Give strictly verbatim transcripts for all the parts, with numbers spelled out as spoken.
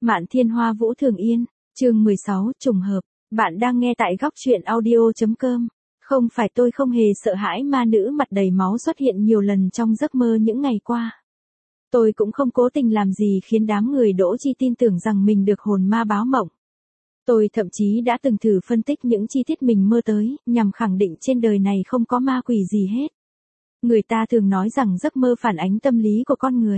Mạn Thiên Hoa Vũ Thường Yên, chương mười sáu, trùng hợp. Bạn đang nghe tại góc truyện audio chấm com. Không phải tôi không hề sợ hãi ma nữ mặt đầy máu xuất hiện nhiều lần trong giấc mơ những ngày qua. Tôi cũng không cố tình làm gì khiến đám người Đỗ Chi tin tưởng rằng mình được hồn ma báo mộng. Tôi thậm chí đã từng thử phân tích những chi tiết mình mơ tới, nhằm khẳng định trên đời này không có ma quỷ gì hết. Người ta thường nói rằng giấc mơ phản ánh tâm lý của con người.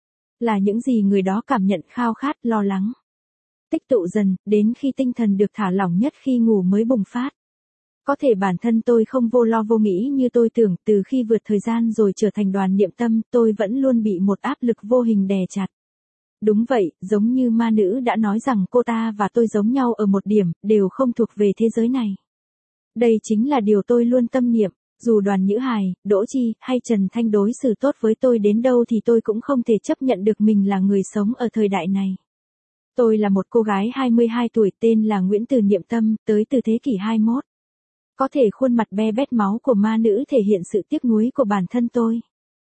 Là những gì người đó cảm nhận, khao khát, lo lắng. Tích tụ dần, đến khi tinh thần được thả lỏng nhất khi ngủ mới bùng phát. Có thể bản thân tôi không vô lo vô nghĩ như tôi tưởng, từ khi vượt thời gian rồi trở thành Đoàn Niệm Tâm, tôi vẫn luôn bị một áp lực vô hình đè chặt. Đúng vậy, giống như ma nữ đã nói rằng cô ta và tôi giống nhau ở một điểm, đều không thuộc về thế giới này. Đây chính là điều tôi luôn tâm niệm. Dù Đoàn Nhữ Hài, Đỗ Chi hay Trần Thanh đối xử tốt với tôi đến đâu thì tôi cũng không thể chấp nhận được mình là người sống ở thời đại này. Tôi là một cô gái hai mươi hai tuổi tên là Nguyễn Từ Niệm Tâm, tới từ thế kỷ hai mươi mốt. Có thể khuôn mặt be bét máu của ma nữ thể hiện sự tiếc nuối của bản thân tôi.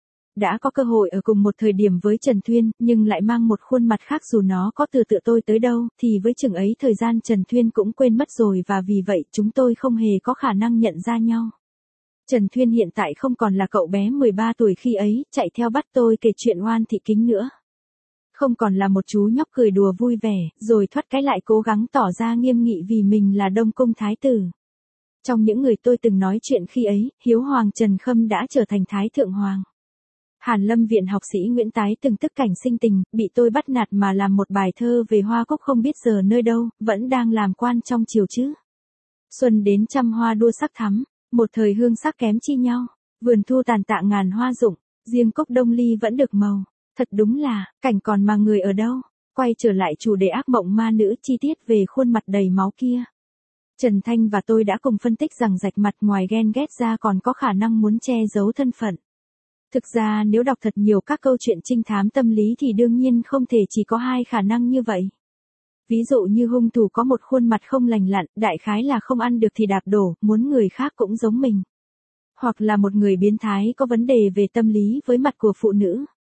Đã có cơ hội ở cùng một thời điểm với Trần Thuyên, nhưng lại mang một khuôn mặt khác dù nó có từ tựa tôi tới đâu, thì với chừng ấy thời gian Trần Thuyên cũng quên mất rồi và vì vậy chúng tôi không hề có khả năng nhận ra nhau. Trần Thuyên hiện tại không còn là cậu bé mười ba tuổi khi ấy, chạy theo bắt tôi kể chuyện oan thị kính nữa. Không còn là một chú nhóc cười đùa vui vẻ, rồi thoát cái lại cố gắng tỏ ra nghiêm nghị vì mình là Đông Cung Thái tử. Trong những người tôi từng nói chuyện khi ấy, Hiếu Hoàng Trần Khâm đã trở thành Thái Thượng Hoàng. Hàn Lâm Viện học sĩ Nguyễn Tái từng tức cảnh sinh tình, bị tôi bắt nạt mà làm một bài thơ về hoa cúc không biết giờ nơi đâu, vẫn đang làm quan trong triều chứ. Xuân đến trăm hoa đua sắc thắm. Một thời hương sắc kém chi nhau, vườn thu tàn tạ ngàn hoa rụng, riêng cốc Đông Ly vẫn được màu. Thật đúng là, cảnh còn mà người ở đâu. Quay trở lại chủ đề ác mộng ma nữ, chi tiết về khuôn mặt đầy máu kia. Trần Thanh và tôi đã cùng phân tích rằng rạch mặt ngoài ghen ghét ra còn có khả năng muốn che giấu thân phận. Thực ra nếu đọc thật nhiều các câu chuyện trinh thám tâm lý thì đương nhiên không thể chỉ có hai khả năng như vậy. Ví dụ như hung thủ có một khuôn mặt không lành lặn, đại khái là không ăn được thì đạp đổ, muốn người khác cũng giống mình. Hoặc là một người biến thái có vấn đề về tâm lý với mặt của phụ nữ.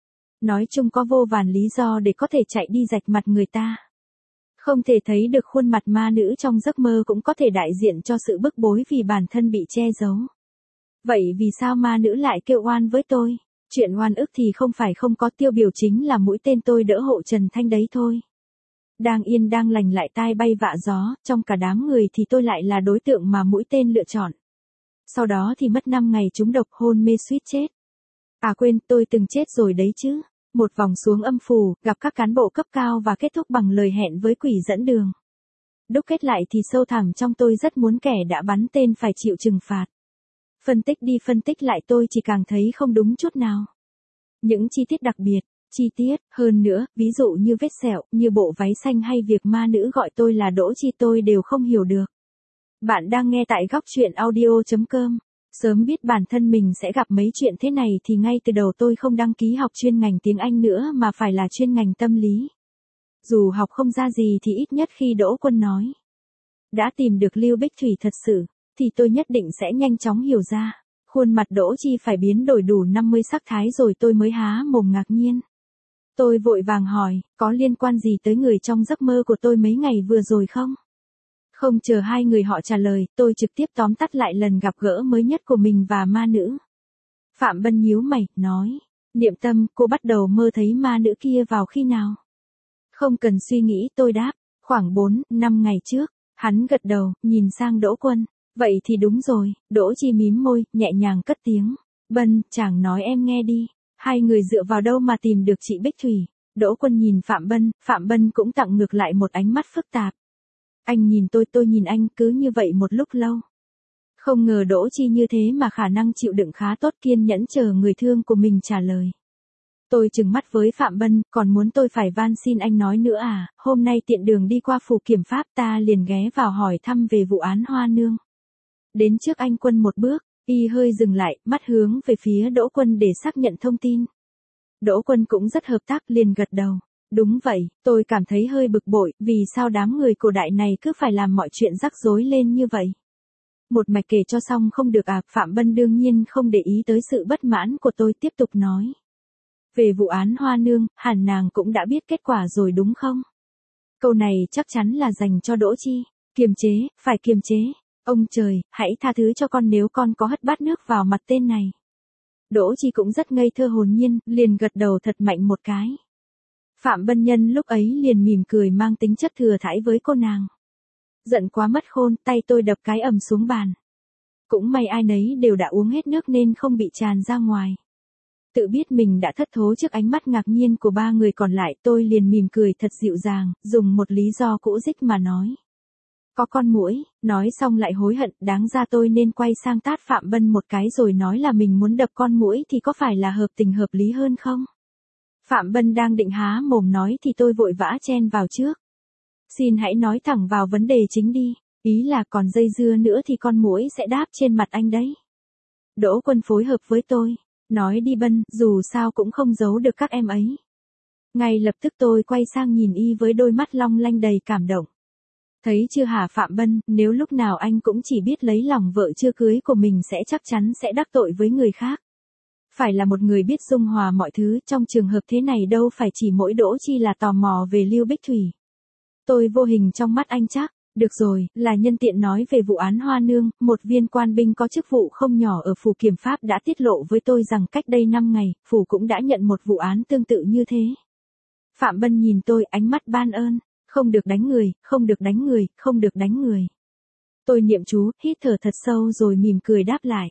Nói chung có vô vàn lý do để có thể chạy đi rạch mặt người ta. Không thể thấy được khuôn mặt ma nữ trong giấc mơ cũng có thể đại diện cho sự bức bối vì bản thân bị che giấu. Vậy vì sao ma nữ lại kêu oan với tôi? Chuyện oan ức thì không phải không có, tiêu biểu chính là mũi tên tôi đỡ hộ Trần Thanh đấy thôi. Đang yên đang lành lại tai bay vạ gió, trong cả đám người thì tôi lại là đối tượng mà mũi tên lựa chọn. Sau đó thì mất năm ngày trúng độc hôn mê suýt chết. À quên, tôi từng chết rồi đấy chứ. Một vòng xuống âm phủ, gặp các cán bộ cấp cao và kết thúc bằng lời hẹn với quỷ dẫn đường. Đúc kết lại thì sâu thẳm trong tôi rất muốn kẻ đã bắn tên phải chịu trừng phạt. Phân tích đi phân tích lại tôi chỉ càng thấy không đúng chút nào. Những chi tiết đặc biệt. Chi tiết, hơn nữa, ví dụ như vết sẹo, như bộ váy xanh hay việc ma nữ gọi tôi là Đỗ Chi tôi đều không hiểu được. Bạn đang nghe tại góc truyện audio chấm com. Sớm biết bản thân mình sẽ gặp mấy chuyện thế này thì ngay từ đầu tôi không đăng ký học chuyên ngành tiếng Anh nữa mà phải là chuyên ngành tâm lý. Dù học không ra gì thì ít nhất khi Đỗ Quân nói đã tìm được Lưu Bích Thủy thật sự, thì tôi nhất định sẽ nhanh chóng hiểu ra. Khuôn mặt Đỗ Chi phải biến đổi đủ năm mươi sắc thái rồi tôi mới há mồm ngạc nhiên. Tôi vội vàng hỏi, có liên quan gì tới người trong giấc mơ của tôi mấy ngày vừa rồi không? Không chờ hai người họ trả lời, tôi trực tiếp tóm tắt lại lần gặp gỡ mới nhất của mình và ma nữ. Phạm Bân nhíu mày, nói, Niệm Tâm, cô bắt đầu mơ thấy ma nữ kia vào khi nào? Không cần suy nghĩ tôi đáp, khoảng bốn, năm ngày trước. Hắn gật đầu, nhìn sang Đỗ Quân. Vậy thì đúng rồi, Đỗ Chi mím môi, nhẹ nhàng cất tiếng. Bân, chàng nói em nghe đi. Hai người dựa vào đâu mà tìm được chị Bích Thủy? Đỗ Quân nhìn Phạm Bân, Phạm Bân cũng tặng ngược lại một ánh mắt phức tạp. Anh nhìn tôi, tôi nhìn anh, cứ như vậy một lúc lâu. Không ngờ Đỗ Chi như thế mà khả năng chịu đựng khá tốt, kiên nhẫn chờ người thương của mình trả lời. Tôi trừng mắt với Phạm Bân, còn muốn tôi phải van xin anh nói nữa à? Hôm nay tiện đường đi qua phủ kiểm pháp ta liền ghé vào hỏi thăm về vụ án Hoa Nương. Đến trước anh Quân một bước, y hơi dừng lại, mắt hướng về phía Đỗ Quân để xác nhận thông tin. Đỗ Quân cũng rất hợp tác, liền gật đầu. Đúng vậy, tôi cảm thấy hơi bực bội, vì sao đám người cổ đại này cứ phải làm mọi chuyện rắc rối lên như vậy. Một mạch kể cho xong không được à? Phạm Bân đương nhiên không để ý tới sự bất mãn của tôi, tiếp tục nói. Về vụ án Hoa Nương, hẳn nàng cũng đã biết kết quả rồi đúng không? Câu này chắc chắn là dành cho Đỗ Chi. Kiềm chế, phải kiềm chế. Ông trời, hãy tha thứ cho con nếu con có hất bát nước vào mặt tên này. Đỗ Chi cũng rất ngây thơ hồn nhiên, liền gật đầu thật mạnh một cái. Phạm Bân Nhân lúc ấy liền mỉm cười mang tính chất thừa thãi với cô nàng. Giận quá mất khôn, tay tôi đập cái ầm xuống bàn. Cũng may ai nấy đều đã uống hết nước nên không bị tràn ra ngoài. Tự biết mình đã thất thố trước ánh mắt ngạc nhiên của ba người còn lại, tôi liền mỉm cười thật dịu dàng, dùng một lý do cũ dích mà nói. Có con muỗi, nói xong lại hối hận, đáng ra tôi nên quay sang tát Phạm Bân một cái rồi nói là mình muốn đập con muỗi thì có phải là hợp tình hợp lý hơn không? Phạm Bân đang định há mồm nói thì tôi vội vã chen vào trước. Xin hãy nói thẳng vào vấn đề chính đi, ý là còn dây dưa nữa thì con muỗi sẽ đáp trên mặt anh đấy. Đỗ Quân phối hợp với tôi, nói đi Bân, dù sao cũng không giấu được các em ấy. Ngay lập tức tôi quay sang nhìn y với đôi mắt long lanh đầy cảm động. Thấy chưa hả Phạm Bân, nếu lúc nào anh cũng chỉ biết lấy lòng vợ chưa cưới của mình sẽ chắc chắn sẽ đắc tội với người khác. Phải là một người biết dung hòa mọi thứ, trong trường hợp thế này đâu phải chỉ mỗi Đỗ Chi là tò mò về Lưu Bích Thủy. Tôi vô hình trong mắt anh chắc, được rồi, là nhân tiện nói về vụ án Hoa Nương, một viên quan binh có chức vụ không nhỏ ở phủ kiểm pháp đã tiết lộ với tôi rằng cách đây năm ngày, phủ cũng đã nhận một vụ án tương tự như thế. Phạm Bân nhìn tôi ánh mắt ban ơn, không được đánh người, không được đánh người, không được đánh người. Tôi niệm chú, hít thở thật sâu rồi mỉm cười đáp lại.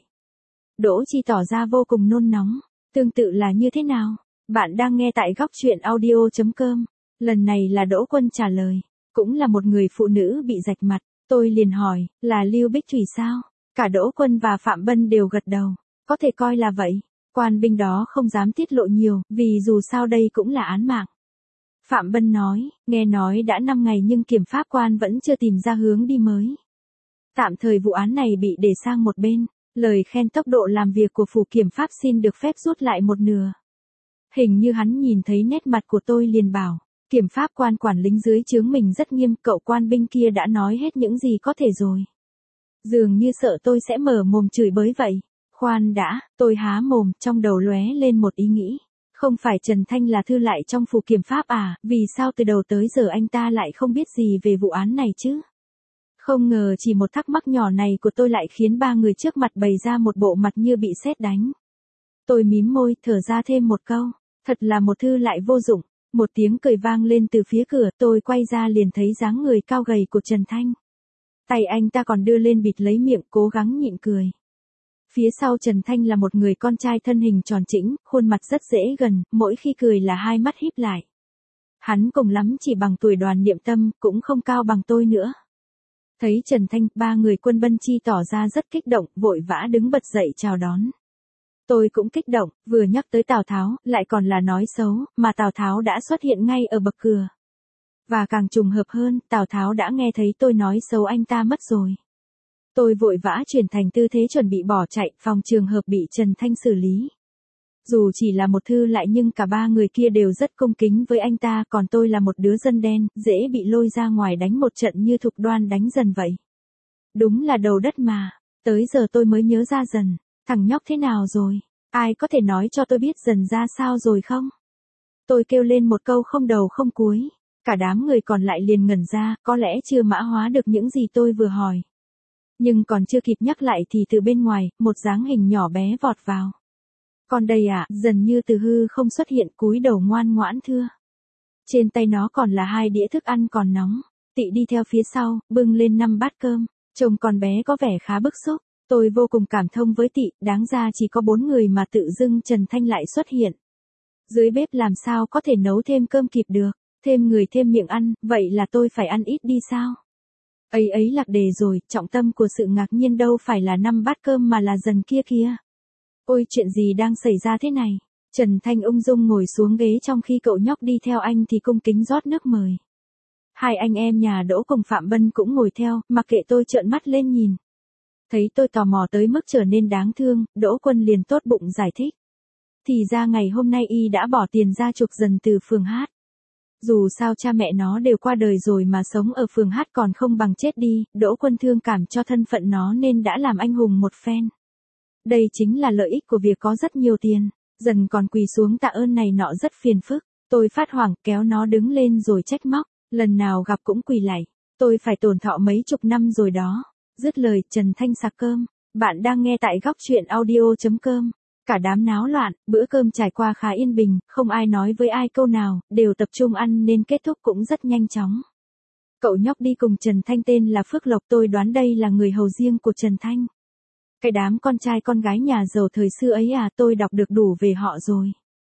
Đỗ Chi tỏ ra vô cùng nôn nóng, tương tự là như thế nào? Bạn đang nghe tại góc truyện audio chấm com. Lần này là Đỗ Quân trả lời, cũng là một người phụ nữ bị rạch mặt. Tôi liền hỏi, là Lưu Bích Thủy sao? Cả Đỗ Quân và Phạm Bân đều gật đầu, có thể coi là vậy. Quan binh đó không dám tiết lộ nhiều, vì dù sao đây cũng là án mạng. Phạm Bân nói, nghe nói đã năm ngày nhưng kiểm pháp quan vẫn chưa tìm ra hướng đi mới. Tạm thời vụ án này bị để sang một bên, lời khen tốc độ làm việc của phủ kiểm pháp xin được phép rút lại một nửa. Hình như hắn nhìn thấy nét mặt của tôi liền bảo, kiểm pháp quan quản lính dưới trướng mình rất nghiêm, cậu quan binh kia đã nói hết những gì có thể rồi. Dường như sợ tôi sẽ mở mồm chửi bới vậy. Khoan đã, tôi há mồm, trong đầu lóe lên một ý nghĩ. Không phải Trần Thanh là thư lại trong phủ kiểm pháp à, vì sao từ đầu tới giờ anh ta lại không biết gì về vụ án này chứ? Không ngờ chỉ một thắc mắc nhỏ này của tôi lại khiến ba người trước mặt bày ra một bộ mặt như bị sét đánh. Tôi mím môi, thở ra thêm một câu, thật là một thư lại vô dụng. Một tiếng cười vang lên từ phía cửa, tôi quay ra liền thấy dáng người cao gầy của Trần Thanh. Tay anh ta còn đưa lên bịt lấy miệng, cố gắng nhịn cười. Phía sau Trần Thanh là một người con trai thân hình tròn trĩnh, khuôn mặt rất dễ gần, mỗi khi cười là hai mắt híp lại. Hắn cùng lắm chỉ bằng tuổi Đoàn Niệm Tâm, cũng không cao bằng tôi nữa. Thấy Trần Thanh, ba người Quân Bân Chi tỏ ra rất kích động, vội vã đứng bật dậy chào đón. Tôi cũng kích động, vừa nhắc tới Tào Tháo, lại còn là nói xấu, mà Tào Tháo đã xuất hiện ngay ở bậc cửa. Và càng trùng hợp hơn, Tào Tháo đã nghe thấy tôi nói xấu anh ta mất rồi. Tôi vội vã chuyển thành tư thế chuẩn bị bỏ chạy, phòng trường hợp bị Trần Thanh xử lý. Dù chỉ là một thư lại nhưng cả ba người kia đều rất cung kính với anh ta, còn tôi là một đứa dân đen, dễ bị lôi ra ngoài đánh một trận như Thục Đoan đánh Dần vậy. Đúng là đầu đất mà, tới giờ tôi mới nhớ ra Dần, thằng nhóc thế nào rồi, ai có thể nói cho tôi biết Dần ra sao rồi không? Tôi kêu lên một câu không đầu không cuối, cả đám người còn lại liền ngẩn ra, có lẽ chưa mã hóa được những gì tôi vừa hỏi. Nhưng còn chưa kịp nhắc lại thì từ bên ngoài, một dáng hình nhỏ bé vọt vào. Con đây à, Dần như từ hư không xuất hiện, cúi đầu ngoan ngoãn thưa. Trên tay nó còn là hai đĩa thức ăn còn nóng, Tị đi theo phía sau, bưng lên năm bát cơm, trông con bé có vẻ khá bức xúc. Tôi vô cùng cảm thông với Tị, đáng ra chỉ có bốn người mà tự dưng Trần Thanh lại xuất hiện. Dưới bếp làm sao có thể nấu thêm cơm kịp được, thêm người thêm miệng ăn, vậy là tôi phải ăn ít đi sao? Ấy ấy lạc đề rồi, trọng tâm của sự ngạc nhiên đâu phải là năm bát cơm mà là Dần kia kia. Ôi chuyện gì đang xảy ra thế này? Trần Thanh ung dung ngồi xuống ghế trong khi cậu nhóc đi theo anh thì cung kính rót nước mời. Hai anh em nhà Đỗ cùng Phạm Bân cũng ngồi theo, mặc kệ tôi trợn mắt lên nhìn. Thấy tôi tò mò tới mức trở nên đáng thương, Đỗ Quân liền tốt bụng giải thích. Thì ra ngày hôm nay y đã bỏ tiền ra chuộc Dần từ phường hát. Dù sao cha mẹ nó đều qua đời rồi mà sống ở phường hát còn không bằng chết đi, Đỗ Quân thương cảm cho thân phận nó nên đã làm anh hùng một phen. Đây chính là lợi ích của việc có rất nhiều tiền. Dần còn quỳ xuống tạ ơn này nọ rất phiền phức. Tôi phát hoảng kéo nó đứng lên rồi trách móc. Lần nào gặp cũng quỳ lạy, tôi phải tổn thọ mấy chục năm rồi đó. Dứt lời, Trần Thanh sạc cơm. Bạn đang nghe tại góc truyện audio.com. Cả đám náo loạn, bữa cơm trải qua khá yên bình, không ai nói với ai câu nào, đều tập trung ăn nên kết thúc cũng rất nhanh chóng. Cậu nhóc đi cùng Trần Thanh tên là Phước Lộc, tôi đoán đây là người hầu riêng của Trần Thanh. Cái đám con trai con gái nhà giàu thời xưa ấy à, tôi đọc được đủ về họ rồi.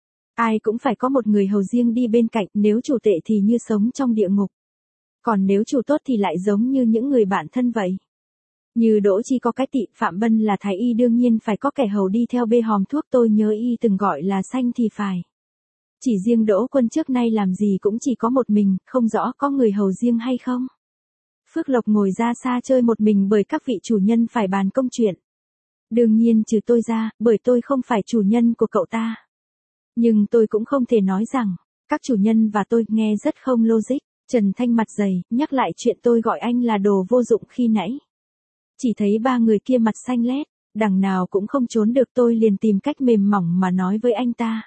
Ai cũng phải có một người hầu riêng đi bên cạnh, nếu chủ tệ thì như sống trong địa ngục. Còn nếu chủ tốt thì lại giống như những người bạn thân vậy. Như Đỗ Chi có cái tị, Phạm Bân là thái y đương nhiên phải có kẻ hầu đi theo bê hòm thuốc, tôi nhớ y từng gọi là xanh thì phải. Chỉ riêng Đỗ Quân trước nay làm gì cũng chỉ có một mình, không rõ có người hầu riêng hay không. Phước Lộc ngồi ra xa chơi một mình bởi các vị chủ nhân phải bàn công chuyện. Đương nhiên trừ tôi ra, bởi tôi không phải chủ nhân của cậu ta. Nhưng tôi cũng không thể nói rằng, các chủ nhân và tôi nghe rất không logic. Trần Thanh mặt dày, nhắc lại chuyện tôi gọi anh là đồ vô dụng khi nãy. Chỉ thấy ba người kia mặt xanh lét, đằng nào cũng không trốn được, tôi liền tìm cách mềm mỏng mà nói với anh ta.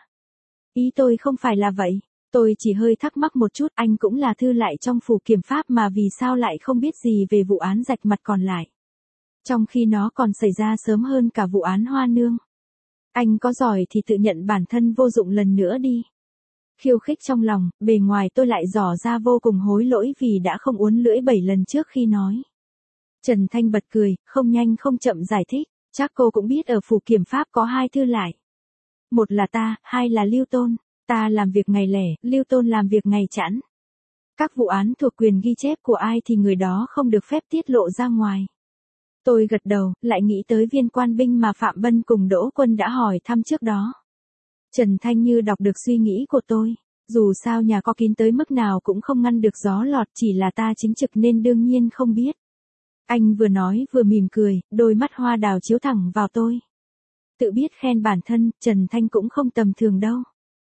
Ý tôi không phải là vậy, tôi chỉ hơi thắc mắc một chút, anh cũng là thư lại trong phủ kiểm pháp mà vì sao lại không biết gì về vụ án rạch mặt còn lại. Trong khi nó còn xảy ra sớm hơn cả vụ án Hoa Nương. Anh có giỏi thì tự nhận bản thân vô dụng lần nữa đi. Khiêu khích trong lòng, bề ngoài tôi lại tỏ ra vô cùng hối lỗi vì đã không uốn lưỡi bảy lần trước khi nói. Trần Thanh bật cười, không nhanh không chậm giải thích, chắc cô cũng biết ở phủ kiểm pháp có hai thư lại. Một là ta, hai là Lưu Tôn, ta làm việc ngày lẻ, Lưu Tôn làm việc ngày chẵn. Các vụ án thuộc quyền ghi chép của ai thì người đó không được phép tiết lộ ra ngoài. Tôi gật đầu, lại nghĩ tới viên quan binh mà Phạm Bân cùng Đỗ Quân đã hỏi thăm trước đó. Trần Thanh như đọc được suy nghĩ của tôi, dù sao nhà có kín tới mức nào cũng không ngăn được gió lọt, chỉ là ta chính trực nên đương nhiên không biết. Anh vừa nói vừa mỉm cười, đôi mắt hoa đào chiếu thẳng vào tôi. Tự biết khen bản thân, Trần Thanh cũng không tầm thường đâu.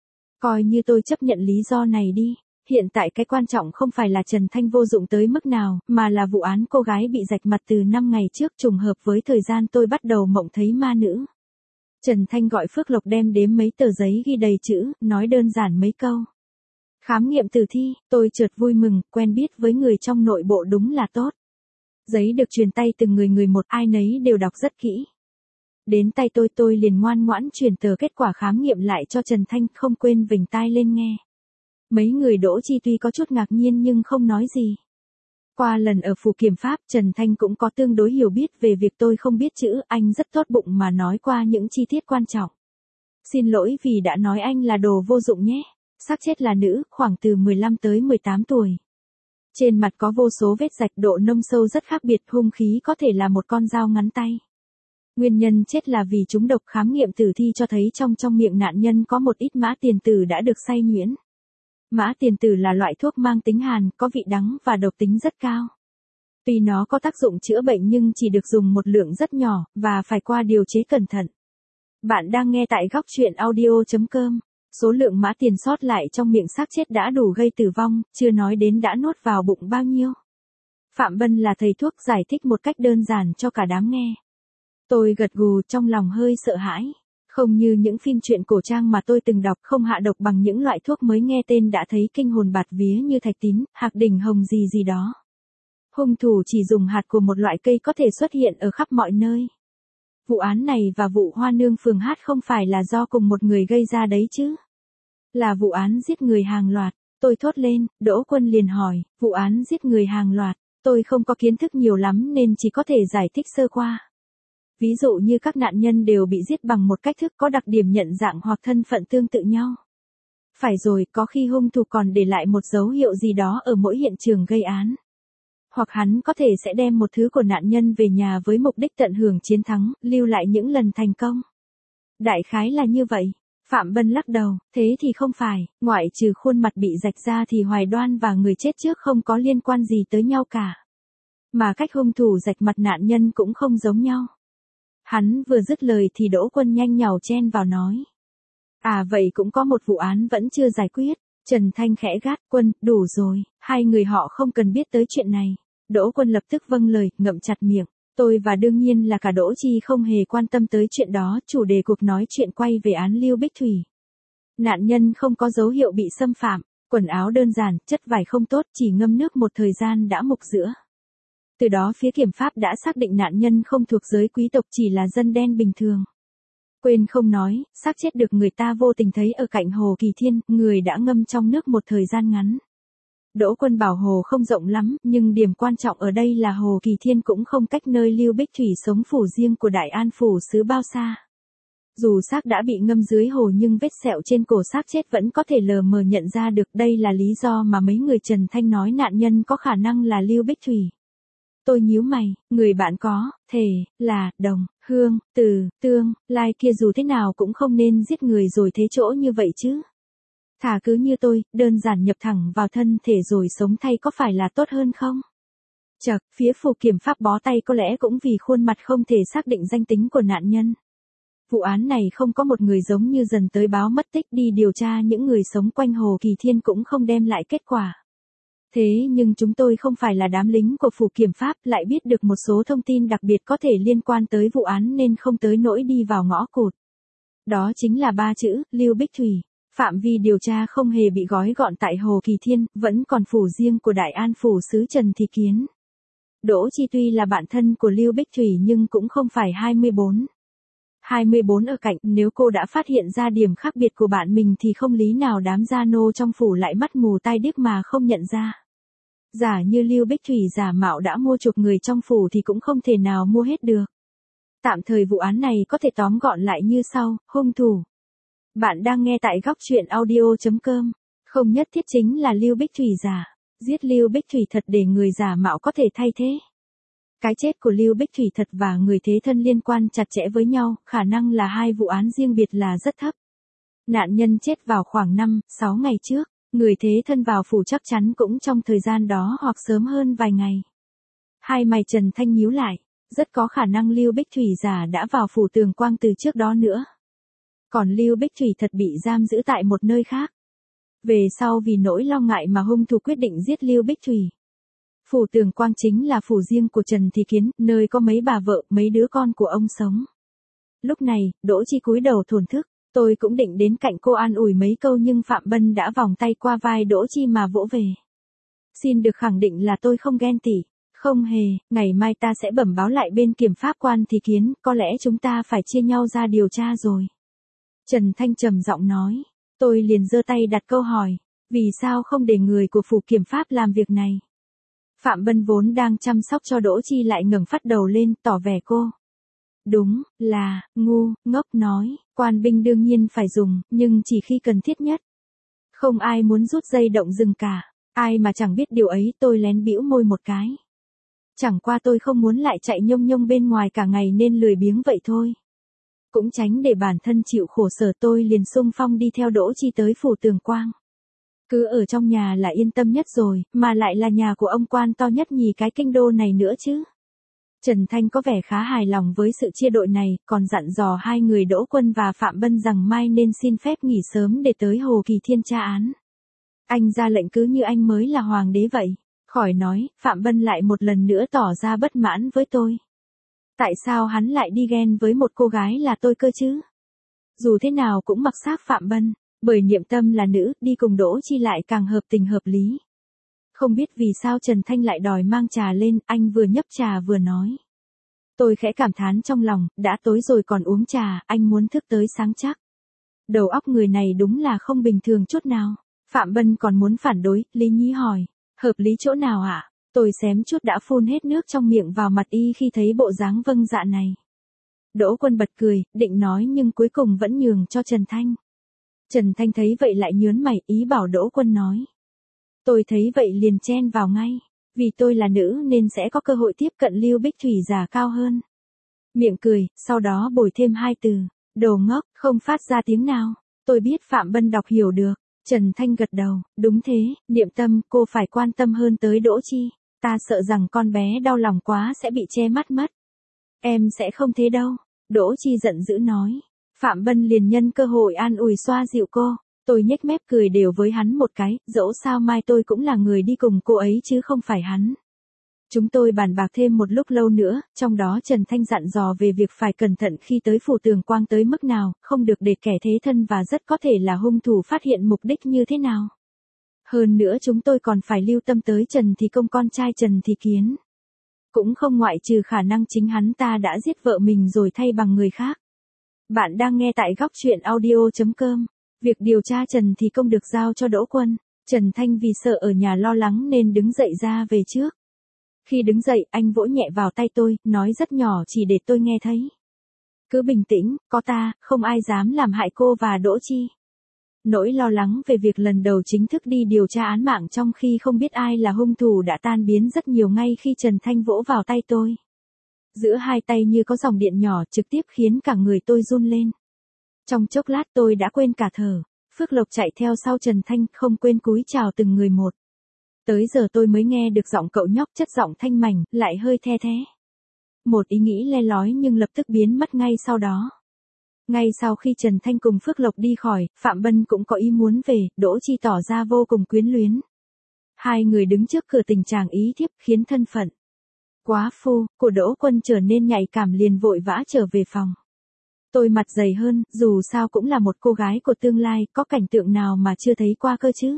Coi như tôi chấp nhận lý do này đi, hiện tại cái quan trọng không phải là Trần Thanh vô dụng tới mức nào, mà là vụ án cô gái bị rạch mặt từ năm ngày trước trùng hợp với thời gian tôi bắt đầu mộng thấy ma nữ. Trần Thanh gọi Phước Lộc đem đếm mấy tờ giấy ghi đầy chữ, nói đơn giản mấy câu. Khám nghiệm tử thi, tôi chợt vui mừng, quen biết với người trong nội bộ đúng là tốt. Giấy được truyền tay từng người người một, ai nấy đều đọc rất kỹ. Đến tay tôi tôi liền ngoan ngoãn truyền tờ kết quả khám nghiệm lại cho Trần Thanh, không quên vểnh tai lên nghe. Mấy người Đỗ Chi tuy có chút ngạc nhiên nhưng không nói gì. Qua lần ở phủ kiểm pháp, Trần Thanh cũng có tương đối hiểu biết về việc tôi không biết chữ, anh rất tốt bụng mà nói qua những chi tiết quan trọng. Xin lỗi vì đã nói anh là đồ vô dụng nhé. Xác chết là nữ, khoảng từ mười lăm tới mười tám tuổi. Trên mặt có vô số vết rạch, độ nông sâu rất khác biệt, hung khí có thể là một con dao ngắn tay. Nguyên nhân chết là vì trúng độc, khám nghiệm tử thi cho thấy trong trong miệng nạn nhân có một ít mã tiền tử đã được xay nhuyễn. Mã tiền tử là loại thuốc mang tính hàn, có vị đắng và độc tính rất cao. Tuy nó có tác dụng chữa bệnh nhưng chỉ được dùng một lượng rất nhỏ, và phải qua điều chế cẩn thận. Bạn đang nghe tại góc truyện audio.com. Số lượng mã tiền sót lại trong miệng xác chết đã đủ gây tử vong, chưa nói đến đã nuốt vào bụng bao nhiêu. Phạm Bân là thầy thuốc giải thích một cách đơn giản cho cả đám nghe. Tôi gật gù trong lòng hơi sợ hãi. Không như những phim truyện cổ trang mà tôi từng đọc, không hạ độc bằng những loại thuốc mới nghe tên đã thấy kinh hồn bạt vía như thạch tín, hạc đỉnh hồng gì gì đó. Hung thủ chỉ dùng hạt của một loại cây có thể xuất hiện ở khắp mọi nơi. Vụ án này và vụ Hoa Nương phường Hát không phải là do cùng một người gây ra đấy chứ. Là vụ án giết người hàng loạt. Tôi thốt lên, Đỗ Quân liền hỏi, vụ án giết người hàng loạt. Tôi không có kiến thức nhiều lắm nên chỉ có thể giải thích sơ qua. Ví dụ như các nạn nhân đều bị giết bằng một cách thức có đặc điểm nhận dạng hoặc thân phận tương tự nhau. Phải rồi, có khi hung thủ còn để lại một dấu hiệu gì đó ở mỗi hiện trường gây án. Hoặc hắn có thể sẽ đem một thứ của nạn nhân về nhà với mục đích tận hưởng chiến thắng, lưu lại những lần thành công. Đại khái là như vậy. Phạm Bân lắc đầu, thế thì không phải, ngoại trừ khuôn mặt bị rạch ra thì Hoài Đoan và người chết trước không có liên quan gì tới nhau cả. Mà cách hung thủ rạch mặt nạn nhân cũng không giống nhau. Hắn vừa dứt lời thì Đỗ Quân nhanh nhảu chen vào nói. À vậy cũng có một vụ án vẫn chưa giải quyết. Trần Thanh khẽ gắt, Quân, đủ rồi, hai người họ không cần biết tới chuyện này. Đỗ Quân lập tức vâng lời, ngậm chặt miệng. Tôi và đương nhiên là cả Đỗ Chi không hề quan tâm tới chuyện đó, chủ đề cuộc nói chuyện quay về án Lưu Bích Thủy. Nạn nhân không có dấu hiệu bị xâm phạm, Quần áo đơn giản, chất vải không tốt, chỉ ngâm nước một thời gian đã mục rữa. Từ đó phía kiểm pháp đã xác định nạn nhân không thuộc giới quý tộc, chỉ là dân đen bình thường. Quên không nói, xác chết được người ta vô tình thấy ở cạnh hồ Kỳ Thiên, người đã ngâm trong nước một thời gian ngắn. Đỗ Quân bảo hồ không rộng lắm, nhưng điểm quan trọng ở đây là hồ Kỳ Thiên cũng không cách nơi Lưu Bích Thủy sống phủ riêng của Đại An phủ xứ bao xa. Dù xác đã bị ngâm dưới hồ nhưng vết sẹo trên cổ xác chết vẫn có thể lờ mờ nhận ra được, đây là lý do mà mấy người Trần Thanh nói nạn nhân có khả năng là Lưu Bích Thủy. Tôi nhíu mày, người bạn có, thể, là, đồng, hương, từ, tương, lai kia dù thế nào cũng không nên giết người rồi thế chỗ như vậy chứ. Thà cứ như tôi, đơn giản nhập thẳng vào thân thể rồi sống thay có phải là tốt hơn không? Chật, phía phủ kiểm pháp bó tay có lẽ cũng vì khuôn mặt không thể xác định danh tính của nạn nhân. Vụ án này không có một người giống như dần tới báo mất tích, đi điều tra những người sống quanh hồ Kỳ Thiên cũng không đem lại kết quả. Thế nhưng chúng tôi không phải là đám lính của phủ kiểm pháp, lại biết được một số thông tin đặc biệt có thể liên quan tới vụ án nên không tới nỗi đi vào ngõ cụt. Đó chính là ba chữ, Lưu Bích Thủy. Phạm vi điều tra không hề bị gói gọn tại hồ Kỳ Thiên, vẫn còn phủ riêng của Đại An phủ xứ Trần Thị Kiến. Đỗ Chi tuy là bạn thân của Lưu Bích Thủy nhưng cũng không phải hai mươi bốn. hai mươi bốn ở cạnh, nếu cô đã phát hiện ra điểm khác biệt của bạn mình thì không lý nào đám gia nô trong phủ lại mắt mù tai điếc mà không nhận ra. Giả như Lưu Bích Thủy giả mạo đã mua chuộc người trong phủ thì cũng không thể nào mua hết được. Tạm thời vụ án này có thể tóm gọn lại như sau, hung thủ. Bạn đang nghe tại góc truyện audio chấm com. Không nhất thiết chính là Lưu Bích Thủy giả. Giết Lưu Bích Thủy thật để người giả mạo có thể thay thế. Cái chết của Lưu Bích Thủy thật và người thế thân liên quan chặt chẽ với nhau, khả năng là hai vụ án riêng biệt là rất thấp. Nạn nhân chết vào khoảng năm, sáu ngày trước, người thế thân vào phủ chắc chắn cũng trong thời gian đó hoặc sớm hơn vài ngày. Hai mày Trần Thanh nhíu lại, rất có khả năng Lưu Bích Thủy giả đã vào phủ Tường Quang từ trước đó nữa. Còn Lưu Bích Thủy thật bị giam giữ tại một nơi khác. Về sau vì nỗi lo ngại mà hung thủ quyết định giết Lưu Bích Thủy. Phủ Tường Quang chính là phủ riêng của Trần Thị Kiến, nơi có mấy bà vợ, mấy đứa con của ông sống. Lúc này, Đỗ Chi cúi đầu thổn thức, tôi cũng định đến cạnh cô an ủi mấy câu nhưng Phạm Bân đã vòng tay qua vai Đỗ Chi mà vỗ về. Xin được khẳng định là tôi không ghen tị, không hề, ngày mai ta sẽ bẩm báo lại bên kiểm pháp quan Thị Kiến, có lẽ chúng ta phải chia nhau ra điều tra rồi. Trần Thanh trầm giọng nói, tôi liền giơ tay đặt câu hỏi, vì sao không để người của phủ kiểm pháp làm việc này? Phạm Bân vốn đang chăm sóc cho Đỗ Chi lại ngẩng phát đầu lên, tỏ vẻ cô. Đúng, là, ngu, ngốc nói, quan binh đương nhiên phải dùng, nhưng chỉ khi cần thiết nhất. Không ai muốn rút dây động rừng cả, ai mà chẳng biết điều ấy, tôi lén bĩu môi một cái. Chẳng qua tôi không muốn lại chạy nhông nhông bên ngoài cả ngày nên lười biếng vậy thôi. Cũng tránh để bản thân chịu khổ sở tôi liền xung phong đi theo Đỗ Chi tới phủ Tường Quang. Cứ ở trong nhà là yên tâm nhất rồi, mà lại là nhà của ông quan to nhất nhì cái kinh đô này nữa chứ. Trần Thanh có vẻ khá hài lòng với sự chia đội này, còn dặn dò hai người Đỗ Quân và Phạm Bân rằng mai nên xin phép nghỉ sớm để tới hồ Kỳ Thiên tra án. Anh ra lệnh cứ như anh mới là hoàng đế vậy. Khỏi nói, Phạm Bân lại một lần nữa tỏ ra bất mãn với tôi. Tại sao hắn lại đi ghen với một cô gái là tôi cơ chứ? Dù thế nào cũng mặc xác Phạm Bân, bởi Niệm Tâm là nữ, đi cùng Đỗ Chi lại càng hợp tình hợp lý. Không biết vì sao Trần Thanh lại đòi mang trà lên, anh vừa nhấp trà vừa nói. Tôi khẽ cảm thán trong lòng, đã tối rồi còn uống trà, anh muốn thức tới sáng chắc. Đầu óc người này đúng là không bình thường chút nào. Phạm Bân còn muốn phản đối, Lý Nhí hỏi, hợp lý chỗ nào ạ? À? Tôi xém chút đã phun hết nước trong miệng vào mặt y khi thấy bộ dáng vâng dạ này. Đỗ Quân bật cười, định nói nhưng cuối cùng vẫn nhường cho Trần Thanh. Trần Thanh thấy vậy lại nhớn mày, ý bảo Đỗ Quân nói. Tôi thấy vậy liền chen vào ngay, vì tôi là nữ nên sẽ có cơ hội tiếp cận Lưu Bích Thủy giả cao hơn. Miệng cười, sau đó bồi thêm hai từ, đồ ngốc, không phát ra tiếng nào. Tôi biết Phạm Bân đọc hiểu được. Trần Thanh gật đầu, đúng thế, Niệm Tâm, cô phải quan tâm hơn tới Đỗ Chi. Ta sợ rằng con bé đau lòng quá sẽ bị che mắt mất. Em sẽ không thế đâu. Đỗ Chi giận dữ nói. Phạm Bân liền nhân cơ hội an ủi xoa dịu cô. Tôi nhếch mép cười đều với hắn một cái, dẫu sao mai tôi cũng là người đi cùng cô ấy chứ không phải hắn. Chúng tôi bàn bạc thêm một lúc lâu nữa, trong đó Trần Thanh dặn dò về việc phải cẩn thận khi tới phủ Tường Quang tới mức nào, không được để kẻ thế thân và rất có thể là hung thủ phát hiện mục đích như thế nào. Hơn nữa chúng tôi còn phải lưu tâm tới Trần Thì Công con trai Trần Thì Kiến. Cũng không ngoại trừ khả năng chính hắn ta đã giết vợ mình rồi thay bằng người khác. Bạn đang nghe tại góc truyện audio.com. Việc điều tra Trần Thì Công được giao cho Đỗ Quân. Trần Thanh vì sợ ở nhà lo lắng nên đứng dậy ra về trước. Khi đứng dậy, anh vỗ nhẹ vào tay tôi, nói rất nhỏ chỉ để tôi nghe thấy. Cứ bình tĩnh, có ta, không ai dám làm hại cô và Đỗ Chi. Nỗi lo lắng về việc lần đầu chính thức đi điều tra án mạng trong khi không biết ai là hung thủ đã tan biến rất nhiều ngay khi Trần Thanh vỗ vào tay tôi. Giữa hai tay như có dòng điện nhỏ trực tiếp khiến cả người tôi run lên. Trong chốc lát tôi đã quên cả thở. Phước Lộc chạy theo sau Trần Thanh không quên cúi chào từng người một. Tới giờ tôi mới nghe được giọng cậu nhóc chất giọng thanh mảnh, lại hơi the thé. Một ý nghĩ le lói nhưng lập tức biến mất ngay sau đó. Ngay sau khi Trần Thanh cùng Phước Lộc đi khỏi, Phạm Bân cũng có ý muốn về, Đỗ Chi tỏ ra vô cùng quyến luyến. Hai người đứng trước cửa tình trạng ý thiếp khiến thân phận quá phu của Đỗ Quân trở nên nhạy cảm liền vội vã trở về phòng. Tôi mặt dày hơn, dù sao cũng là một cô gái của tương lai, có cảnh tượng nào mà chưa thấy qua cơ chứ.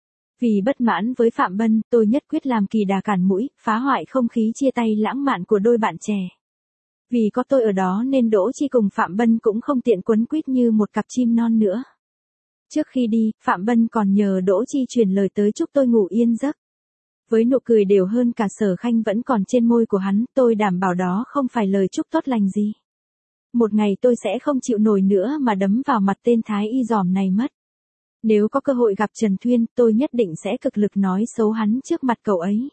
Vì bất mãn với Phạm Bân, tôi nhất quyết làm kỳ đà cản mũi, phá hoại không khí chia tay lãng mạn của đôi bạn trẻ. Vì có tôi ở đó nên Đỗ Chi cùng Phạm Bân cũng không tiện quấn quýt như một cặp chim non nữa. Trước khi đi, Phạm Bân còn nhờ Đỗ Chi truyền lời tới chúc tôi ngủ yên giấc. Với nụ cười đều hơn cả Sở Khanh vẫn còn trên môi của hắn, tôi đảm bảo đó không phải lời chúc tốt lành gì. Một ngày tôi sẽ không chịu nổi nữa mà đấm vào mặt tên Thái Y giòm này mất. Nếu có cơ hội gặp Trần Thuyên, tôi nhất định sẽ cực lực nói xấu hắn trước mặt cậu ấy.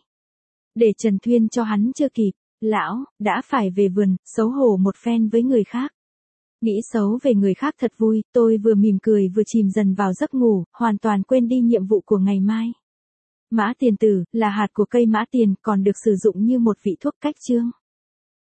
Để Trần Thuyên cho hắn chưa kịp, lão, đã phải về vườn, xấu hổ một phen với người khác. Nghĩ xấu về người khác thật vui, tôi vừa mỉm cười vừa chìm dần vào giấc ngủ, hoàn toàn quên đi nhiệm vụ của ngày mai. Mã tiền tử, là hạt của cây mã tiền, còn được sử dụng như một vị thuốc cách chương.